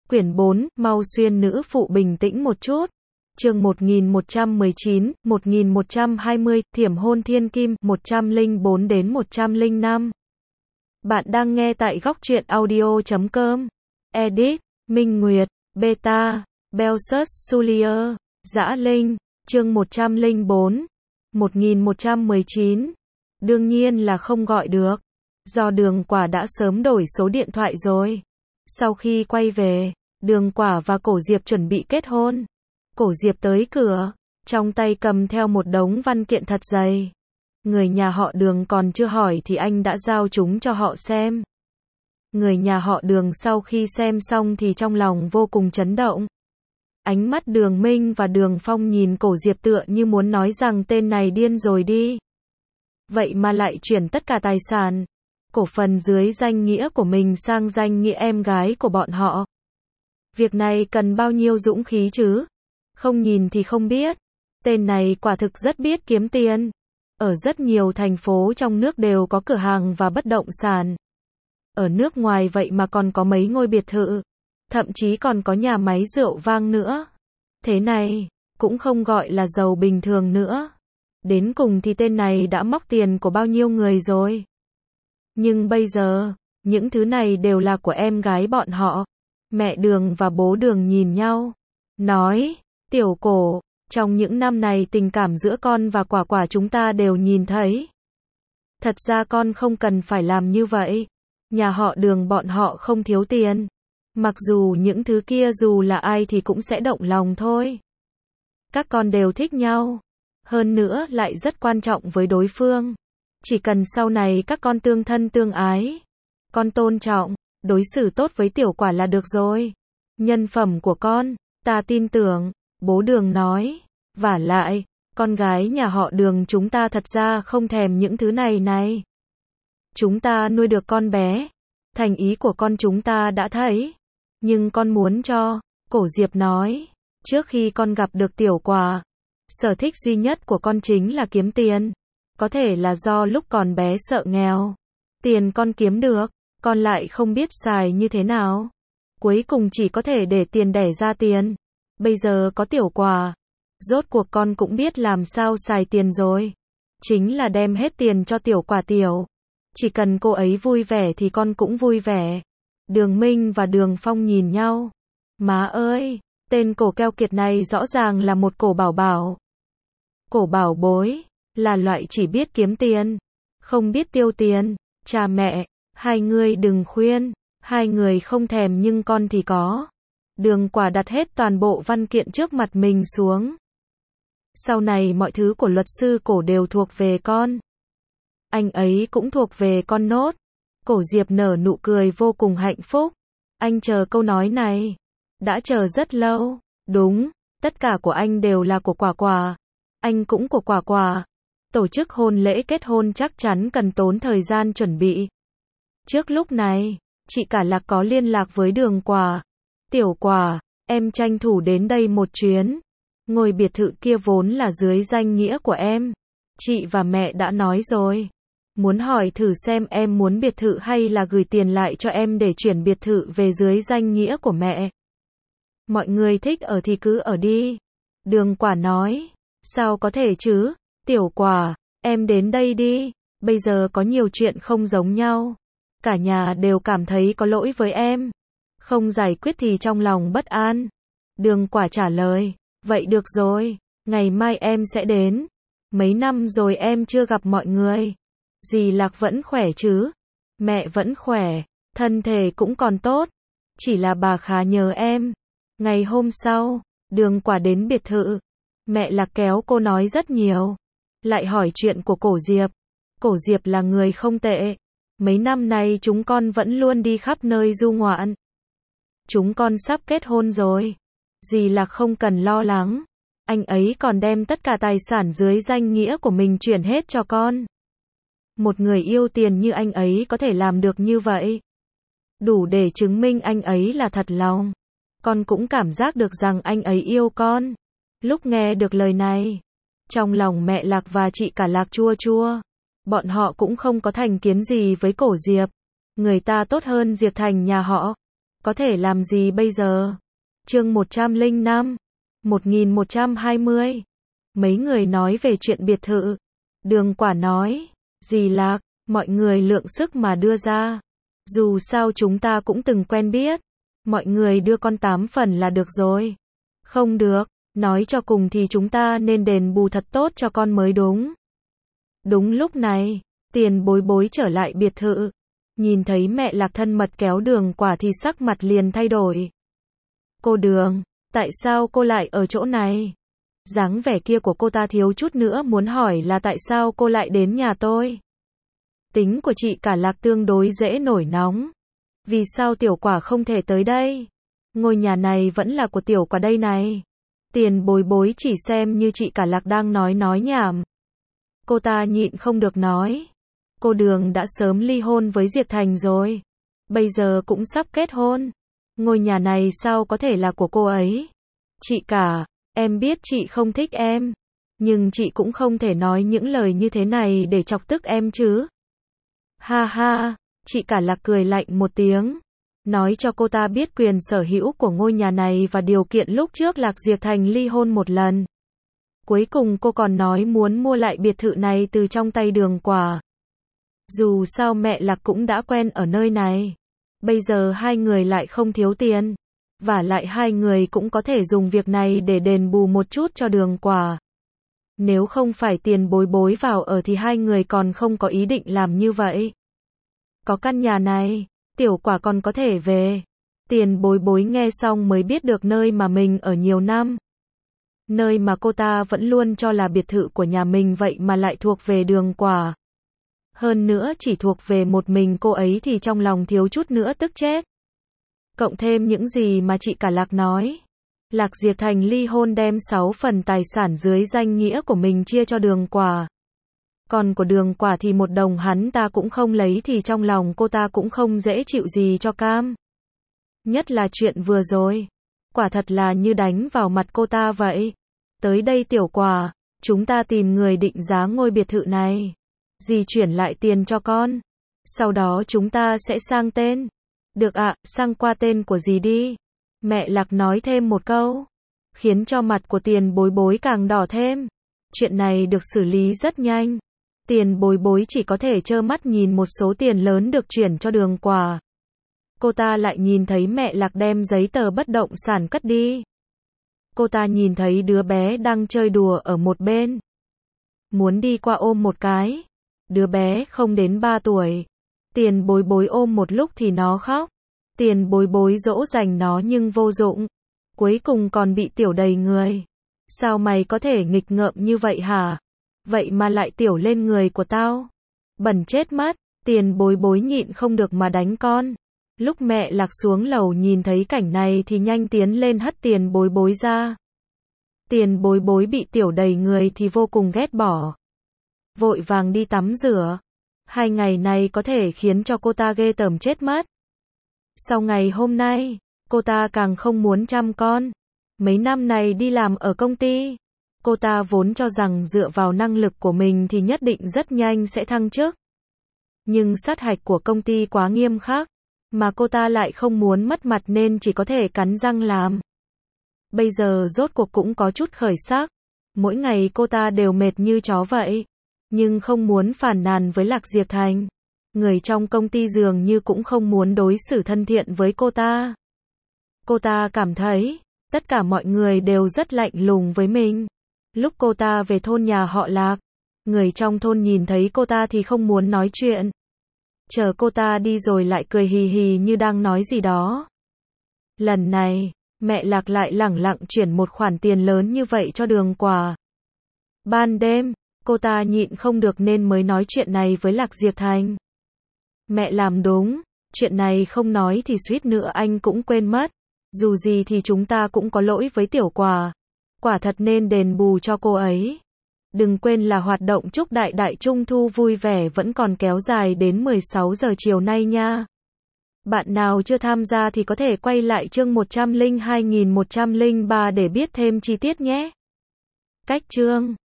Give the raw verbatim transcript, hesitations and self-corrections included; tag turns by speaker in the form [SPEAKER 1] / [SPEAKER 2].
[SPEAKER 1] Quyển bốn, mau xuyên nữ phụ bình tĩnh một chút. Chương một nghìn một trăm mười chín, một nghìn một trăm hai mươi, Thiểm hôn thiên kim, một trăm lẻ bốn đến một trăm lẻ năm. Bạn đang nghe tại góc truyện audio chấm com. Edit, Minh Nguyệt, Beta, Belsus Sulier, Dã Linh, chương một trăm lẻ bốn, một nghìn một trăm mười chín. Đương nhiên là không gọi được. Do Đường Quả đã sớm đổi số điện thoại rồi. Sau khi quay về, Đường Quả và Cổ Diệp chuẩn bị kết hôn. Cổ Diệp tới cửa, trong tay cầm theo một đống văn kiện thật dày. Người nhà họ Đường còn chưa hỏi thì anh đã giao chúng cho họ xem. Người nhà họ Đường sau khi xem xong thì trong lòng vô cùng chấn động. Ánh mắt Đường Minh và Đường Phong nhìn Cổ Diệp tựa như muốn nói rằng tên này điên rồi đi. Vậy mà lại chuyển tất cả tài sản, cổ phần dưới danh nghĩa của mình sang danh nghĩa em gái của bọn họ. Việc này cần bao nhiêu dũng khí chứ? Không nhìn thì không biết. Tên này quả thực rất biết kiếm tiền. Ở rất nhiều thành phố trong nước đều có cửa hàng và bất động sản. Ở nước ngoài vậy mà còn có mấy ngôi biệt thự. Thậm chí còn có nhà máy rượu vang nữa. Thế này, cũng không gọi là giàu bình thường nữa. Đến cùng thì tên này đã móc tiền của bao nhiêu người rồi. Nhưng bây giờ, những thứ này đều là của em gái bọn họ. Mẹ Đường và bố Đường nhìn nhau, nói, Tiểu Cổ, trong những năm này tình cảm giữa con và Quả Quả chúng ta đều nhìn thấy. Thật ra con không cần phải làm như vậy. Nhà họ Đường bọn họ không thiếu tiền. Mặc dù những thứ kia dù là ai thì cũng sẽ động lòng thôi. Các con đều thích nhau. Hơn nữa lại rất quan trọng với đối phương. Chỉ cần sau này các con tương thân tương ái, con tôn trọng, đối xử tốt với Tiểu Quả là được rồi. Nhân phẩm của con, ta tin tưởng, bố Đường nói. Vả lại, con gái nhà họ Đường chúng ta thật ra không thèm những thứ này này. Chúng ta nuôi được con bé. Thành ý của con chúng ta đã thấy. Nhưng con muốn cho, Cổ Diệp nói, trước khi con gặp được Tiểu Quả, sở thích duy nhất của con chính là kiếm tiền. Có thể là do lúc còn bé sợ nghèo. Tiền con kiếm được, con lại không biết xài như thế nào. Cuối cùng chỉ có thể để tiền đẻ ra tiền. Bây giờ có Tiểu Quả, rốt cuộc con cũng biết làm sao xài tiền rồi. Chính là đem hết tiền cho Tiểu Quả Tiểu. Chỉ cần cô ấy vui vẻ thì con cũng vui vẻ. Đường Minh và Đường Phong nhìn nhau. Má ơi, tên cổ keo kiệt này rõ ràng là một cổ bảo bảo. Cổ bảo bối, là loại chỉ biết kiếm tiền, không biết tiêu tiền. Cha mẹ, hai người đừng khuyên, hai người không thèm nhưng con thì có. Đường Quả đặt hết toàn bộ văn kiện trước mặt mình xuống. Sau này mọi thứ của luật sư Cổ đều thuộc về con. Anh ấy cũng thuộc về con nốt. Cổ Diệp nở nụ cười vô cùng hạnh phúc. Anh chờ câu nói này. Đã chờ rất lâu. Đúng, tất cả của anh đều là của Quả Quả. Anh cũng của Quả Quả. Tổ chức hôn lễ kết hôn chắc chắn cần tốn thời gian chuẩn bị. Trước lúc này, chị Cả Lạc có liên lạc với Đường Quả. Tiểu Quả, em tranh thủ đến đây một chuyến. Ngôi biệt thự kia vốn là dưới danh nghĩa của em. Chị và mẹ đã nói rồi. Muốn hỏi thử xem em muốn biệt thự hay là gửi tiền lại cho em để chuyển biệt thự về dưới danh nghĩa của mẹ. Mọi người thích ở thì cứ ở đi. Đường Quả nói. Sao có thể chứ? Tiểu Quả, em đến đây đi. Bây giờ có nhiều chuyện không giống nhau. Cả nhà đều cảm thấy có lỗi với em. Không giải quyết thì trong lòng bất an. Đường Quả trả lời. Vậy được rồi, ngày mai em sẽ đến. Mấy năm rồi em chưa gặp mọi người. Dì Lạc vẫn khỏe chứ? Mẹ vẫn khỏe, thân thể cũng còn tốt. Chỉ là bà khá nhớ em. Ngày hôm sau, Đường Quả đến biệt thự. Mẹ Lạc kéo cô nói rất nhiều. Lại hỏi chuyện của Cổ Diệp. Cổ Diệp là người không tệ. Mấy năm nay chúng con vẫn luôn đi khắp nơi du ngoạn. Chúng con sắp kết hôn rồi. Dì Lạc không cần lo lắng. Anh ấy còn đem tất cả tài sản dưới danh nghĩa của mình chuyển hết cho con. Một người yêu tiền như anh ấy có thể làm được như vậy. Đủ để chứng minh anh ấy là thật lòng. Con cũng cảm giác được rằng anh ấy yêu con. Lúc nghe được lời này, trong lòng mẹ Lạc và chị Cả Lạc chua chua. Bọn họ cũng không có thành kiến gì với Cổ Diệp. Người ta tốt hơn Diệp Thành nhà họ. Có thể làm gì bây giờ? Chương một trăm lẻ năm, một nghìn một trăm hai mươi. Mấy người nói về chuyện biệt thự. Đường Quả nói, dì Lạc, mọi người lượng sức mà đưa ra. Dù sao chúng ta cũng từng quen biết. Mọi người đưa con tám phần là được rồi. Không được, nói cho cùng thì chúng ta nên đền bù thật tốt cho con mới đúng. Đúng lúc này, Tiền Bối Bối trở lại biệt thự. Nhìn thấy mẹ Lạc thân mật kéo Đường Quả thì sắc mặt liền thay đổi. Cô Đường, tại sao cô lại ở chỗ này? Dáng vẻ kia của cô ta thiếu chút nữa muốn hỏi là tại sao cô lại đến nhà tôi. Tính của chị cả Lạc tương đối dễ nổi nóng. Vì sao Tiểu Quả không thể tới đây? Ngôi nhà này vẫn là của Tiểu Quả đây này. Tiền Bối Bối chỉ xem như chị cả Lạc đang nói nói nhảm. Cô ta nhịn không được nói. Cô Đường đã sớm ly hôn với Diệp Thành rồi. Bây giờ cũng sắp kết hôn. Ngôi nhà này sao có thể là của cô ấy? Chị cả, em biết chị không thích em. Nhưng chị cũng không thể nói những lời như thế này để chọc tức em chứ. Ha ha, chị cả Lạc cười lạnh một tiếng. Nói cho cô ta biết quyền sở hữu của ngôi nhà này và điều kiện lúc trước Lạc Diệp Thành ly hôn một lần. Cuối cùng cô còn nói muốn mua lại biệt thự này từ trong tay Đường Quả. Dù sao mẹ Lạc cũng đã quen ở nơi này. Bây giờ hai người lại không thiếu tiền. Và lại hai người cũng có thể dùng việc này để đền bù một chút cho Đường Quả. Nếu không phải Tiền Bối Bối vào ở thì hai người còn không có ý định làm như vậy. Có căn nhà này, Tiểu Quả còn có thể về. Tiền Bối Bối nghe xong mới biết được nơi mà mình ở nhiều năm. Nơi mà cô ta vẫn luôn cho là biệt thự của nhà mình vậy mà lại thuộc về Đường Quả. Hơn nữa chỉ thuộc về một mình cô ấy thì trong lòng thiếu chút nữa tức chết. Cộng thêm những gì mà chị cả Lạc nói. Lạc Diệp Thành ly hôn đem sáu phần tài sản dưới danh nghĩa của mình chia cho Đường Quả. Còn của Đường Quả thì một đồng hắn ta cũng không lấy thì trong lòng cô ta cũng không dễ chịu gì cho cam. Nhất là chuyện vừa rồi. Quả thật là như đánh vào mặt cô ta vậy. Tới đây Tiểu Quả, chúng ta tìm người định giá ngôi biệt thự này. Dì chuyển lại tiền cho con. Sau đó chúng ta sẽ sang tên. Được ạ, sang qua tên của dì đi. Mẹ Lạc nói thêm một câu. Khiến cho mặt của Tiền Bối Bối càng đỏ thêm. Chuyện này được xử lý rất nhanh. Tiền Bối Bối chỉ có thể trơ mắt nhìn một số tiền lớn được chuyển cho Đường Quả. Cô ta lại nhìn thấy mẹ Lạc đem giấy tờ bất động sản cất đi. Cô ta nhìn thấy đứa bé đang chơi đùa ở một bên. Muốn đi qua ôm một cái. Đứa bé không đến ba tuổi. Tiền Bối Bối ôm một lúc thì nó khóc. Tiền Bối Bối dỗ dành nó nhưng vô dụng. Cuối cùng còn bị tiểu đầy người. Sao mày có thể nghịch ngợm như vậy hả? Vậy mà lại tiểu lên người của tao. Bẩn chết mất. Tiền Bối Bối nhịn không được mà đánh con. Lúc mẹ Lạc xuống lầu nhìn thấy cảnh này thì nhanh tiến lên hất Tiền Bối Bối ra. Tiền Bối Bối bị tiểu đầy người thì vô cùng ghét bỏ. Vội vàng đi tắm rửa. Hai ngày này có thể khiến cho cô ta ghê tởm chết mất. Sau ngày hôm nay, cô ta càng không muốn chăm con. Mấy năm này đi làm ở công ty, cô ta vốn cho rằng dựa vào năng lực của mình thì nhất định rất nhanh sẽ thăng chức. Nhưng sát hạch của công ty quá nghiêm khắc, mà cô ta lại không muốn mất mặt nên chỉ có thể cắn răng làm. Bây giờ rốt cuộc cũng có chút khởi sắc. Mỗi ngày cô ta đều mệt như chó vậy. Nhưng không muốn phàn nàn với Lạc Diệp Thành. Người trong công ty dường như cũng không muốn đối xử thân thiện với cô ta. Cô ta cảm thấy, tất cả mọi người đều rất lạnh lùng với mình. Lúc cô ta về thôn nhà họ Lạc, người trong thôn nhìn thấy cô ta thì không muốn nói chuyện. Chờ cô ta đi rồi lại cười hì hì như đang nói gì đó. Lần này, mẹ Lạc lại lẳng lặng chuyển một khoản tiền lớn như vậy cho Đường Quả. Ban đêm, cô ta nhịn không được nên mới nói chuyện này với Lạc Diệp Thành. Mẹ làm đúng, chuyện này không nói thì suýt nữa anh cũng quên mất. Dù gì thì chúng ta cũng có lỗi với Tiểu Quả. Quả thật nên đền bù cho cô ấy. Đừng quên là hoạt động chúc đại đại trung thu vui vẻ vẫn còn kéo dài đến mười sáu giờ chiều nay nha. Bạn nào chưa tham gia thì có thể quay lại chương một trăm lẻ hai nghìn một trăm lẻ ba để biết thêm chi tiết nhé. Cách chương